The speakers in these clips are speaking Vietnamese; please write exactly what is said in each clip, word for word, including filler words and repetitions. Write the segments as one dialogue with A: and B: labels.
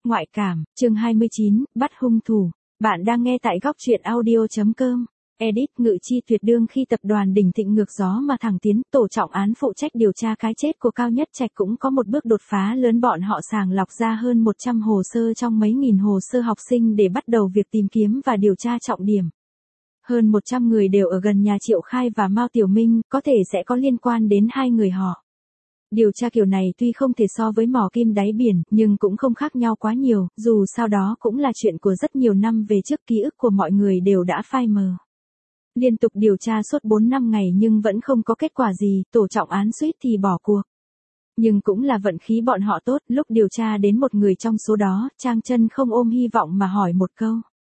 A: Ngoại cảm, chương hai mươi chín, bắt hung thủ. Bạn đang nghe tại góc truyện audio.com. Edit Ngự Chi tuyệt đương khi tập đoàn Đỉnh Thịnh ngược gió mà thẳng tiến, tổ trọng án phụ trách điều tra cái chết của Cao Nhất Trạch cũng có một bước đột phá lớn, bọn họ sàng lọc ra hơn một trăm hồ sơ trong mấy nghìn hồ sơ học sinh để bắt đầu việc tìm kiếm và điều tra trọng điểm. Hơn một trăm người đều ở gần nhà Triệu Khai và Mao Tiểu Minh, có thể sẽ có liên quan đến hai người họ. Điều tra kiểu này tuy không thể so với mỏ kim đáy biển, nhưng cũng không khác nhau quá nhiều, dù sao đó cũng là chuyện của rất nhiều năm về trước, ký ức của mọi người đều đã phai mờ. Liên tục điều tra suốt bốn năm ngày nhưng vẫn không có kết quả gì, tổ trọng án suýt thì bỏ cuộc. Nhưng cũng là vận khí bọn họ tốt, lúc điều tra đến một người trong số đó, Trang Chân không ôm hy vọng mà hỏi một câu.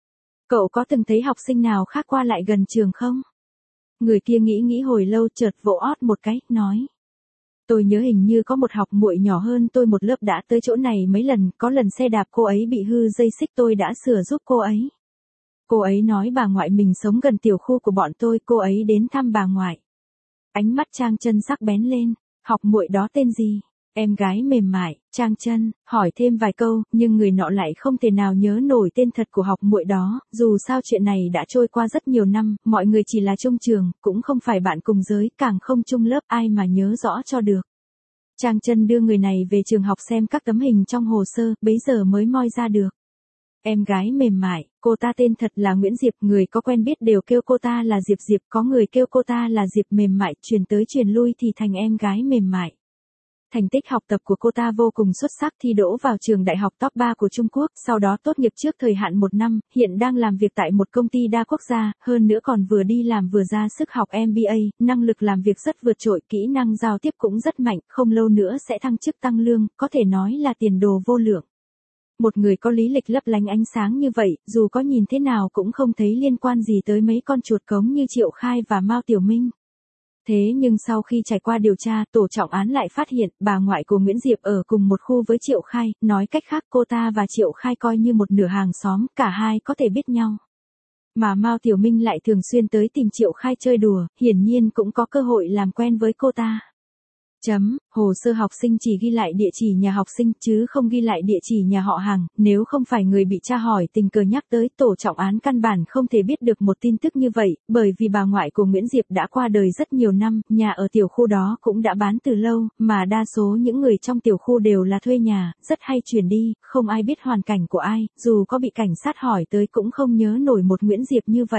A: Cậu có từng thấy học sinh nào khác qua lại gần trường không? Người kia nghĩ nghĩ hồi lâu, chợt vỗ ót một cái, nói. Tôi nhớ hình như có một học muội nhỏ hơn tôi một lớp đã tới chỗ này mấy lần, có lần xe đạp cô ấy bị hư dây xích tôi đã sửa giúp cô ấy. Cô ấy nói bà ngoại mình sống gần tiểu khu của bọn tôi, cô ấy đến thăm bà ngoại. Ánh mắt Trang Chân sắc bén lên, học muội đó tên gì? Em gái mềm mại. Trang Chân hỏi thêm vài câu, nhưng người nọ lại không thể nào nhớ nổi tên thật của học muội đó, dù sao chuyện này đã trôi qua rất nhiều năm, mọi người chỉ là chung trường, cũng không phải bạn cùng giới, càng không chung lớp, ai mà nhớ rõ cho được. Trang Chân đưa người này về trường học xem các tấm hình trong hồ sơ, bấy giờ mới moi ra được. Em gái mềm mại, cô ta tên thật là Nguyễn Diệp, người có quen biết đều kêu cô ta là Diệp Diệp, có người kêu cô ta là Diệp mềm mại, truyền tới truyền lui thì thành em gái mềm mại. Thành tích học tập của cô ta vô cùng xuất sắc, thi đỗ vào trường đại học top ba của Trung Quốc, sau đó tốt nghiệp trước thời hạn một năm, hiện đang làm việc tại một công ty đa quốc gia, hơn nữa còn vừa đi làm vừa ra sức học em bê a, năng lực làm việc rất vượt trội, kỹ năng giao tiếp cũng rất mạnh, không lâu nữa sẽ thăng chức tăng lương, có thể nói là tiền đồ vô lượng. Một người có lý lịch lấp lánh ánh sáng như vậy, dù có nhìn thế nào cũng không thấy liên quan gì tới mấy con chuột cống như Triệu Khai và Mao Tiểu Minh. Thế nhưng sau khi trải qua điều tra, tổ trọng án lại phát hiện, bà ngoại của Nguyễn Diệp ở cùng một khu với Triệu Khai, nói cách khác cô ta và Triệu Khai coi như một nửa hàng xóm, cả hai có thể biết nhau. Mà Mao Tiểu Minh lại thường xuyên tới tìm Triệu Khai chơi đùa, hiển nhiên cũng có cơ hội làm quen với cô ta. Chấm, hồ sơ học sinh chỉ ghi lại địa chỉ nhà học sinh chứ không ghi lại địa chỉ nhà họ hàng, nếu không phải người bị tra hỏi tình cờ nhắc tới, tổ trọng án căn bản không thể biết được một tin tức như vậy, bởi vì bà ngoại của Nguyễn Diệp đã qua đời rất nhiều năm, nhà ở tiểu khu đó cũng đã bán từ lâu, mà đa số những người trong tiểu khu đều là thuê nhà, rất hay chuyển đi, không ai biết hoàn cảnh của ai, dù có bị cảnh sát hỏi tới cũng không nhớ nổi một Nguyễn Diệp như vậy.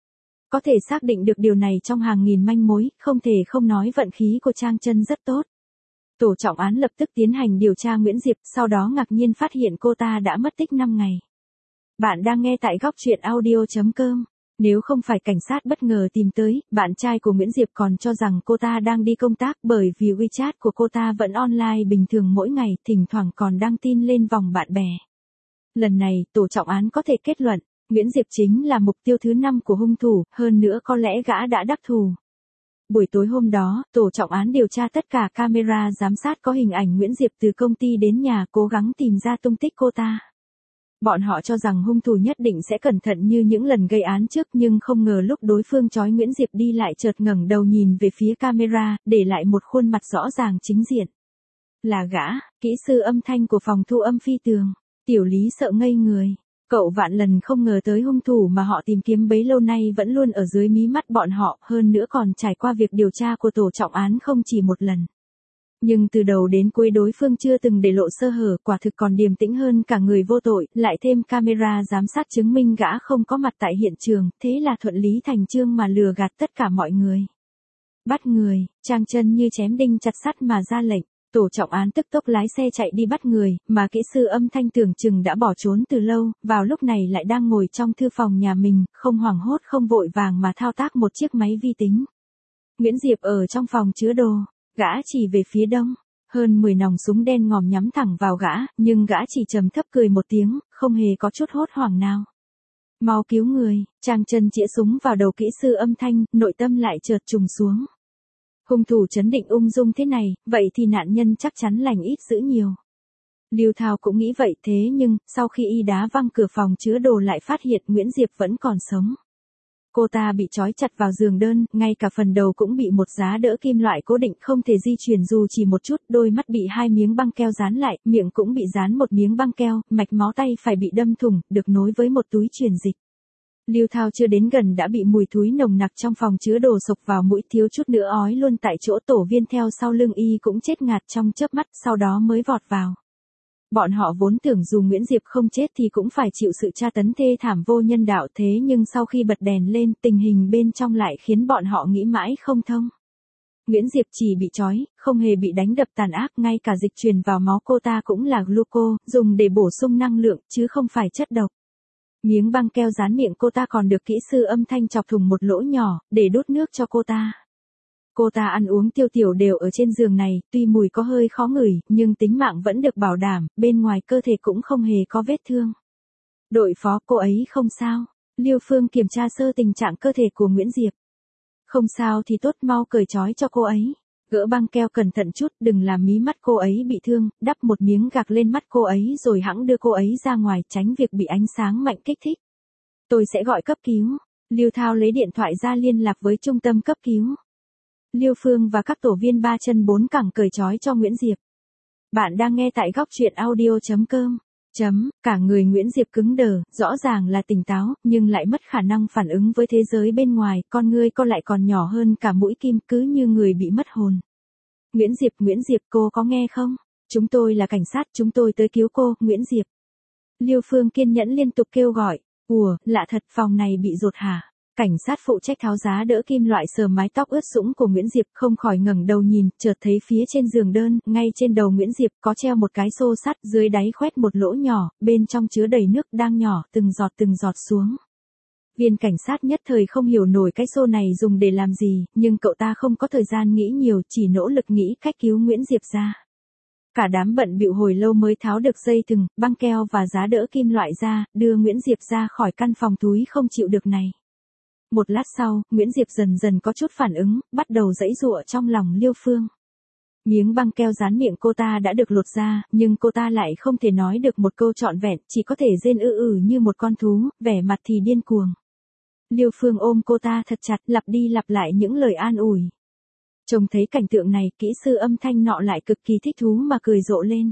A: Có thể xác định được điều này trong hàng nghìn manh mối, không thể không nói vận khí của Trang Chân rất tốt. Tổ trọng án lập tức tiến hành điều tra Nguyễn Diệp, sau đó ngạc nhiên phát hiện cô ta đã mất tích năm ngày. Bạn đang nghe tại góc truyện audio.com. Nếu không phải cảnh sát bất ngờ tìm tới, bạn trai của Nguyễn Diệp còn cho rằng cô ta đang đi công tác, bởi vì WeChat của cô ta vẫn online bình thường mỗi ngày, thỉnh thoảng còn đăng tin lên vòng bạn bè. Lần này, tổ trọng án có thể kết luận, Nguyễn Diệp chính là mục tiêu thứ năm của hung thủ, hơn nữa có lẽ gã đã đắc thù. Buổi tối hôm đó, tổ trọng án điều tra tất cả camera giám sát có hình ảnh Nguyễn Diệp từ công ty đến nhà, cố gắng tìm ra tung tích cô ta. Bọn họ cho rằng hung thủ nhất định sẽ cẩn thận như những lần gây án trước, nhưng không ngờ lúc đối phương trói Nguyễn Diệp đi lại chợt ngẩng đầu nhìn về phía camera, để lại một khuôn mặt rõ ràng chính diện. Là gã, kỹ sư âm thanh của phòng thu âm Phi Tường. Tiểu Lý sợ ngây người. Cậu vạn lần không ngờ tới hung thủ mà họ tìm kiếm bấy lâu nay vẫn luôn ở dưới mí mắt bọn họ, hơn nữa còn trải qua việc điều tra của tổ trọng án không chỉ một lần. Nhưng từ đầu đến cuối đối phương chưa từng để lộ sơ hở, quả thực còn điềm tĩnh hơn cả người vô tội, lại thêm camera giám sát chứng minh gã không có mặt tại hiện trường, thế là thuận lý thành chương mà lừa gạt tất cả mọi người. Bắt người, Trang Chân như chém đinh chặt sắt mà ra lệnh. Tổ trọng án tức tốc lái xe chạy đi bắt người, mà kỹ sư âm thanh tưởng chừng đã bỏ trốn từ lâu, vào lúc này lại đang ngồi trong thư phòng nhà mình, không hoảng hốt không vội vàng mà thao tác một chiếc máy vi tính. Nguyễn Diệp ở trong phòng chứa đồ, gã chỉ về phía đông, hơn mười nòng súng đen ngòm nhắm thẳng vào gã, nhưng gã chỉ trầm thấp cười một tiếng, không hề có chút hốt hoảng nào. Mau cứu người, Trang Chân chĩa súng vào đầu kỹ sư âm thanh, nội tâm lại chợt trùng xuống. Hung thủ trấn định ung dung thế này, vậy thì nạn nhân chắc chắn lành ít dữ nhiều. Lưu Thao cũng nghĩ vậy, thế nhưng, sau khi y đá văng cửa phòng chứa đồ lại phát hiện Nguyễn Diệp vẫn còn sống. Cô ta bị trói chặt vào giường đơn, ngay cả phần đầu cũng bị một giá đỡ kim loại cố định không thể di chuyển dù chỉ một chút, đôi mắt bị hai miếng băng keo dán lại, miệng cũng bị dán một miếng băng keo, mạch máu tay phải bị đâm thủng, được nối với một túi truyền dịch. Lưu Thao chưa đến gần đã bị mùi thúi nồng nặc trong phòng chứa đồ sộc vào mũi, thiếu chút nữa ói luôn tại chỗ. Tổ viên theo sau lưng y cũng chết ngạt trong chớp mắt, sau đó mới vọt vào. Bọn họ vốn tưởng dù Nguyễn Diệp không chết thì cũng phải chịu sự tra tấn thê thảm vô nhân đạo, thế nhưng sau khi bật đèn lên, tình hình bên trong lại khiến bọn họ nghĩ mãi không thông. Nguyễn Diệp chỉ bị trói, không hề bị đánh đập tàn ác, ngay cả dịch truyền vào máu cô ta cũng là gluco, dùng để bổ sung năng lượng, chứ không phải chất độc. Miếng băng keo dán miệng cô ta còn được kỹ sư âm thanh chọc thủng một lỗ nhỏ, để đút nước cho cô ta. Cô ta ăn uống tiêu tiểu đều ở trên giường này, tuy mùi có hơi khó ngửi, nhưng tính mạng vẫn được bảo đảm, bên ngoài cơ thể cũng không hề có vết thương. Đội phó, cô ấy không sao. Liêu Phương kiểm tra sơ tình trạng cơ thể của Nguyễn Diệp. Không sao thì tốt, mau cởi trói cho cô ấy. Gỡ băng keo cẩn thận chút, đừng làm mí mắt cô ấy bị thương, đắp một miếng gạc lên mắt cô ấy rồi hẵng đưa cô ấy ra ngoài, tránh việc bị ánh sáng mạnh kích thích. Tôi sẽ gọi cấp cứu. Lưu Thao lấy điện thoại ra liên lạc với trung tâm cấp cứu. Liêu Phương và các tổ viên ba chân bốn cẳng cởi trói cho Nguyễn Diệp. Bạn đang nghe tại góc truyện audio chấm com. Chấm, cả người Nguyễn Diệp cứng đờ, rõ ràng là tỉnh táo, nhưng lại mất khả năng phản ứng với thế giới bên ngoài, con ngươi cô lại còn nhỏ hơn cả mũi kim, cứ như người bị mất hồn. Nguyễn Diệp, Nguyễn Diệp, cô có nghe không? Chúng tôi là cảnh sát, chúng tôi tới cứu cô, Nguyễn Diệp. Liêu Phương kiên nhẫn liên tục kêu gọi. Ủa, lạ thật, phòng này bị dột hả? Cảnh sát phụ trách tháo giá đỡ kim loại sờ mái tóc ướt sũng của Nguyễn Diệp, không khỏi ngẩng đầu nhìn, chợt thấy phía trên giường đơn, ngay trên đầu Nguyễn Diệp có treo một cái xô sắt, dưới đáy khoét một lỗ nhỏ, bên trong chứa đầy nước đang nhỏ, từng giọt từng giọt xuống. Viên cảnh sát nhất thời không hiểu nổi cái xô này dùng để làm gì, nhưng cậu ta không có thời gian nghĩ nhiều, chỉ nỗ lực nghĩ cách cứu Nguyễn Diệp ra. Cả đám bận bịu hồi lâu mới tháo được dây thừng, băng keo và giá đỡ kim loại ra, đưa Nguyễn Diệp ra khỏi căn phòng túi không chịu được này. Một lát sau, Nguyễn Diệp dần dần có chút phản ứng, bắt đầu giãy giụa trong lòng Liêu Phương. Miếng băng keo dán miệng cô ta đã được lột ra, nhưng cô ta lại không thể nói được một câu trọn vẹn, chỉ có thể rên ư ử như một con thú, vẻ mặt thì điên cuồng. Liêu Phương ôm cô ta thật chặt, lặp đi lặp lại những lời an ủi. Trông thấy cảnh tượng này, kỹ sư âm thanh nọ lại cực kỳ thích thú mà cười rộ lên.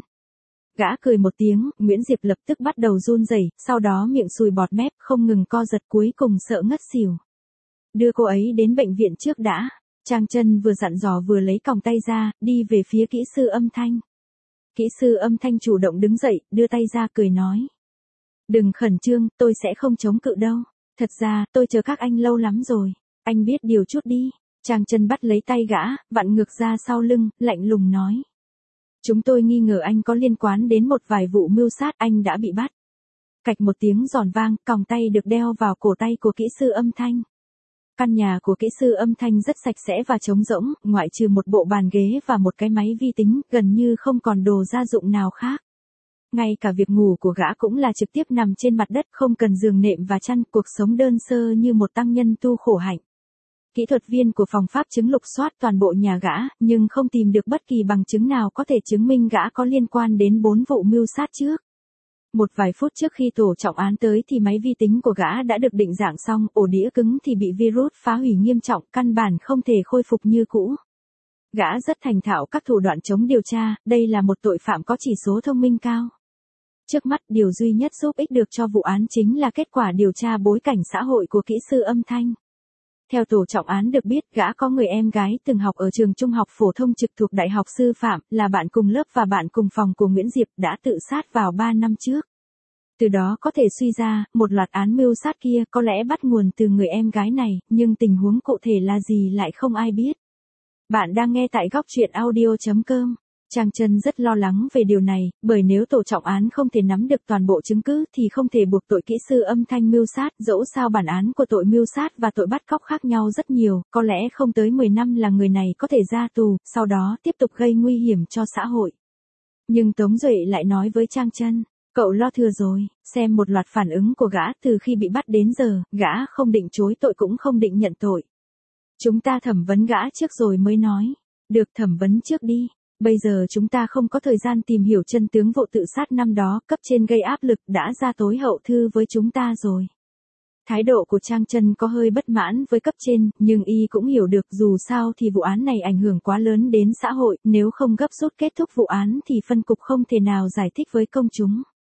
A: Gã cười một tiếng, Nguyễn Diệp lập tức bắt đầu run rẩy, sau đó miệng sùi bọt mép, không ngừng co giật, cuối cùng sợ ngất xỉu. Đưa cô ấy đến bệnh viện trước đã. Trang Chân vừa dặn dò vừa lấy còng tay ra, đi về phía kỹ sư âm thanh. Kỹ sư âm thanh chủ động đứng dậy, đưa tay ra cười nói. Đừng khẩn trương, tôi sẽ không chống cự đâu. Thật ra, tôi chờ các anh lâu lắm rồi. Anh biết điều chút đi. Trang Chân bắt lấy tay gã, vặn ngược ra sau lưng, lạnh lùng nói. Chúng tôi nghi ngờ anh có liên quan đến một vài vụ mưu sát, anh đã bị bắt. Cạch một tiếng giòn vang, còng tay được đeo vào cổ tay của kỹ sư âm thanh. Căn nhà của kỹ sư âm thanh rất sạch sẽ và trống rỗng, ngoại trừ một bộ bàn ghế và một cái máy vi tính, gần như không còn đồ gia dụng nào khác. Ngay cả việc ngủ của gã cũng là trực tiếp nằm trên mặt đất, không cần giường nệm và chăn, cuộc sống đơn sơ như một tăng nhân tu khổ hạnh. Kỹ thuật viên của phòng pháp chứng lục soát toàn bộ nhà gã, nhưng không tìm được bất kỳ bằng chứng nào có thể chứng minh gã có liên quan đến bốn vụ mưu sát trước. Một vài phút trước khi tổ trọng án tới thì máy vi tính của gã đã được định dạng xong, ổ đĩa cứng thì bị virus phá hủy nghiêm trọng, căn bản không thể khôi phục như cũ. Gã rất thành thạo các thủ đoạn chống điều tra, đây là một tội phạm có chỉ số thông minh cao. Trước mắt, điều duy nhất giúp ích được cho vụ án chính là kết quả điều tra bối cảnh xã hội của kỹ sư âm thanh. Theo tổ trọng án được biết, gã có người em gái từng học ở trường trung học phổ thông trực thuộc Đại học Sư phạm, là bạn cùng lớp và bạn cùng phòng của Nguyễn Diệp, đã tự sát vào ba năm trước. Từ đó có thể suy ra, một loạt án mưu sát kia có lẽ bắt nguồn từ người em gái này, nhưng tình huống cụ thể là gì lại không ai biết. Bạn đang nghe tại góc truyện audio chấm com. Trang Chân rất lo lắng về điều này, bởi nếu tổ trọng án không thể nắm được toàn bộ chứng cứ thì không thể buộc tội kỹ sư âm thanh mưu sát, dẫu sao bản án của tội mưu sát và tội bắt cóc khác nhau rất nhiều, có lẽ không tới mười năm là người này có thể ra tù, sau đó tiếp tục gây nguy hiểm cho xã hội. Nhưng Tống Duệ lại nói với Trang Chân, cậu lo thừa rồi, xem một loạt phản ứng của gã từ khi bị bắt đến giờ, gã không định chối tội cũng không định nhận tội. Chúng ta thẩm vấn gã trước rồi mới nói. Được, thẩm vấn trước đi. Bây giờ chúng ta không có thời gian tìm hiểu chân tướng vụ tự sát năm đó, cấp trên gây áp lực đã ra tối hậu thư với chúng ta rồi. Thái độ của Trang Chân có hơi bất mãn với cấp trên, nhưng y cũng hiểu được dù sao thì vụ án này ảnh hưởng quá lớn đến xã hội, nếu không gấp rút kết thúc vụ án thì phân cục không thể nào giải thích với công chúng.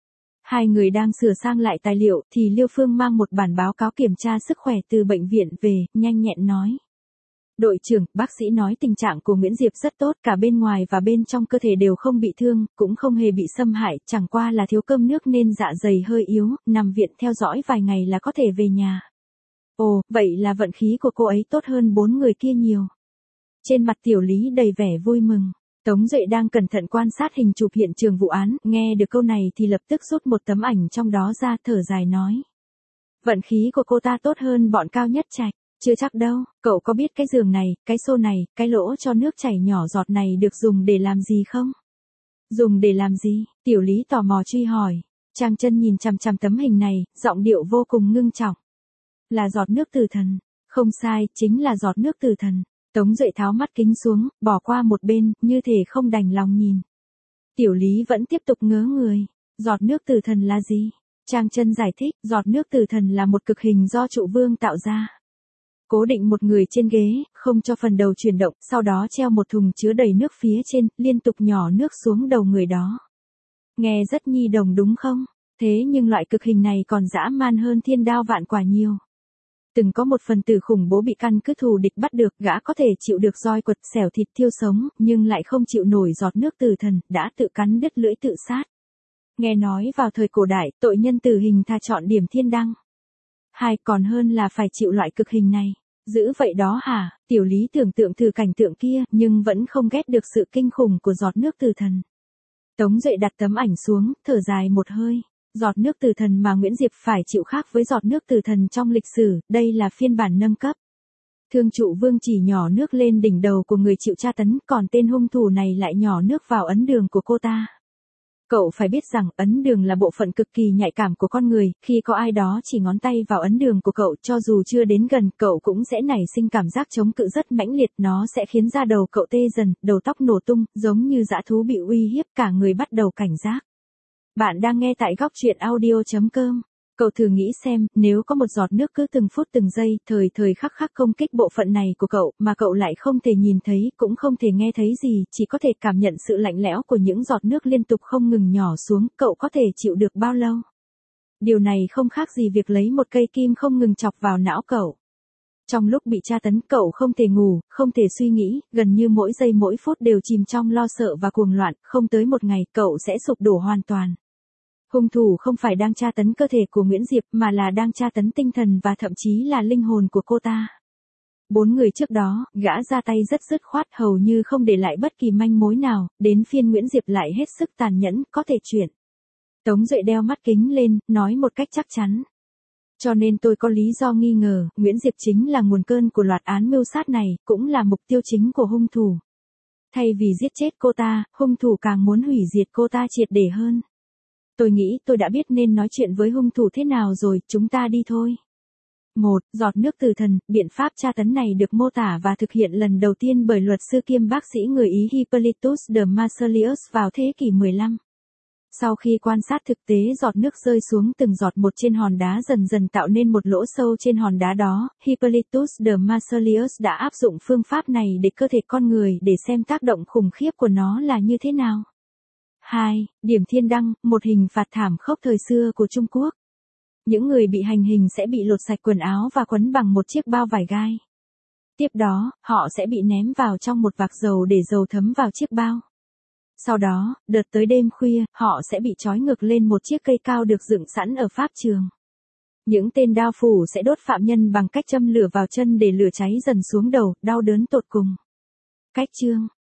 A: Hai người đang sửa sang lại tài liệu thì Liêu Phương mang một bản báo cáo kiểm tra sức khỏe từ bệnh viện về, nhanh nhẹn nói. Đội trưởng, bác sĩ nói tình trạng của Nguyễn Diệp rất tốt, cả bên ngoài và bên trong cơ thể đều không bị thương, cũng không hề bị xâm hại, chẳng qua là thiếu cơm nước nên dạ dày hơi yếu, nằm viện theo dõi vài ngày là có thể về nhà. Ồ, vậy là vận khí của cô ấy tốt hơn bốn người kia nhiều. Trên mặt Tiểu Lý đầy vẻ vui mừng. Tống Duệ đang cẩn thận quan sát hình chụp hiện trường vụ án, nghe được câu này thì lập tức rút một tấm ảnh trong đó ra, thở dài nói. Vận khí của cô ta tốt hơn bọn Cao Nhất Trạch. Chưa chắc đâu, cậu có biết cái giường này, cái xô này, cái lỗ cho nước chảy nhỏ giọt này được dùng để làm gì không? Dùng để làm gì? Tiểu Lý tò mò truy hỏi. Trang Chân nhìn chằm chằm tấm hình này, giọng điệu vô cùng ngưng trọng. Là giọt nước từ thần. Không sai, chính là giọt nước từ thần. Tống Duệ tháo mắt kính xuống, bỏ qua một bên, như thể không đành lòng nhìn. Tiểu Lý vẫn tiếp tục ngớ người. Giọt nước từ thần là gì? Trang Chân giải thích, giọt nước từ thần là một cực hình do trụ vương tạo ra. Cố định một người trên ghế, không cho phần đầu chuyển động, sau đó treo một thùng chứa đầy nước phía trên, liên tục nhỏ nước xuống đầu người đó. Nghe rất nhi đồng đúng không? Thế nhưng loại cực hình này còn dã man hơn thiên đao vạn quả nhiều. Từng có một phần tử khủng bố bị căn cứ thù địch bắt được, gã có thể chịu được roi quật xẻo thịt thiêu sống, nhưng lại không chịu nổi giọt nước từ thần, đã tự cắn đứt lưỡi tự sát. Nghe nói vào thời cổ đại, tội nhân tử hình thà chọn điểm thiên đăng. Hai, còn hơn là phải chịu loại cực hình này. Dữ vậy đó hả? Tiểu Lý tưởng tượng thử cảnh tượng kia, nhưng vẫn không ghét được sự kinh khủng của giọt nước từ thần. Tống Duệ đặt tấm ảnh xuống, thở dài một hơi. Giọt nước từ thần mà Nguyễn Diệp phải chịu khác với giọt nước từ thần trong lịch sử, đây là phiên bản nâng cấp. Thương trụ vương chỉ nhỏ nước lên đỉnh đầu của người chịu tra tấn, còn tên hung thủ này lại nhỏ nước vào ấn đường của cô ta. Cậu phải biết rằng ấn đường là bộ phận cực kỳ nhạy cảm của con người, khi có ai đó chỉ ngón tay vào ấn đường của cậu cho dù chưa đến gần, cậu cũng sẽ nảy sinh cảm giác chống cự rất mãnh liệt, nó sẽ khiến da đầu cậu tê dần, đầu tóc nổ tung, giống như dã thú bị uy hiếp, cả người bắt đầu cảnh giác. Bạn đang nghe tại góc truyện audio chấm com. Cậu thử nghĩ xem, nếu có một giọt nước cứ từng phút từng giây, thời thời khắc khắc công kích bộ phận này của cậu, mà cậu lại không thể nhìn thấy, cũng không thể nghe thấy gì, chỉ có thể cảm nhận sự lạnh lẽo của những giọt nước liên tục không ngừng nhỏ xuống, cậu có thể chịu được bao lâu? Điều này không khác gì việc lấy một cây kim không ngừng chọc vào não cậu. Trong lúc bị tra tấn, cậu không thể ngủ, không thể suy nghĩ, gần như mỗi giây mỗi phút đều chìm trong lo sợ và cuồng loạn, không tới một ngày, cậu sẽ sụp đổ hoàn toàn. Hung thủ không phải đang tra tấn cơ thể của Nguyễn Diệp mà là đang tra tấn tinh thần và thậm chí là linh hồn của cô ta. Bốn người trước đó, gã ra tay rất dứt khoát, hầu như không để lại bất kỳ manh mối nào, đến phiên Nguyễn Diệp lại hết sức tàn nhẫn, có thể chuyển. Tống Duệ đeo mắt kính lên, nói một cách chắc chắn. Cho nên tôi có lý do nghi ngờ, Nguyễn Diệp chính là nguồn cơn của loạt án mưu sát này, cũng là mục tiêu chính của hung thủ. Thay vì giết chết cô ta, hung thủ càng muốn hủy diệt cô ta triệt để hơn. Tôi nghĩ tôi đã biết nên nói chuyện với hung thủ thế nào rồi, chúng ta đi thôi. một. Giọt nước từ thần, biện pháp tra tấn này được mô tả và thực hiện lần đầu tiên bởi luật sư kiêm bác sĩ người Ý Hippolytus de Marsilius vào thế kỷ mười lăm. Sau khi quan sát thực tế giọt nước rơi xuống từng giọt một trên hòn đá dần dần tạo nên một lỗ sâu trên hòn đá đó, Hippolytus de Marsilius đã áp dụng phương pháp này để cơ thể con người để xem tác động khủng khiếp của nó là như thế nào. hai. Điểm thiên đăng, một hình phạt thảm khốc thời xưa của Trung Quốc. Những người bị hành hình sẽ bị lột sạch quần áo và quấn bằng một chiếc bao vải gai. Tiếp đó, họ sẽ bị ném vào trong một vạc dầu để dầu thấm vào chiếc bao. Sau đó, đợt tới đêm khuya, họ sẽ bị trói ngược lên một chiếc cây cao được dựng sẵn ở pháp trường. Những tên đao phủ sẽ đốt phạm nhân bằng cách châm lửa vào chân để lửa cháy dần xuống đầu, đau đớn tột cùng. Cách chương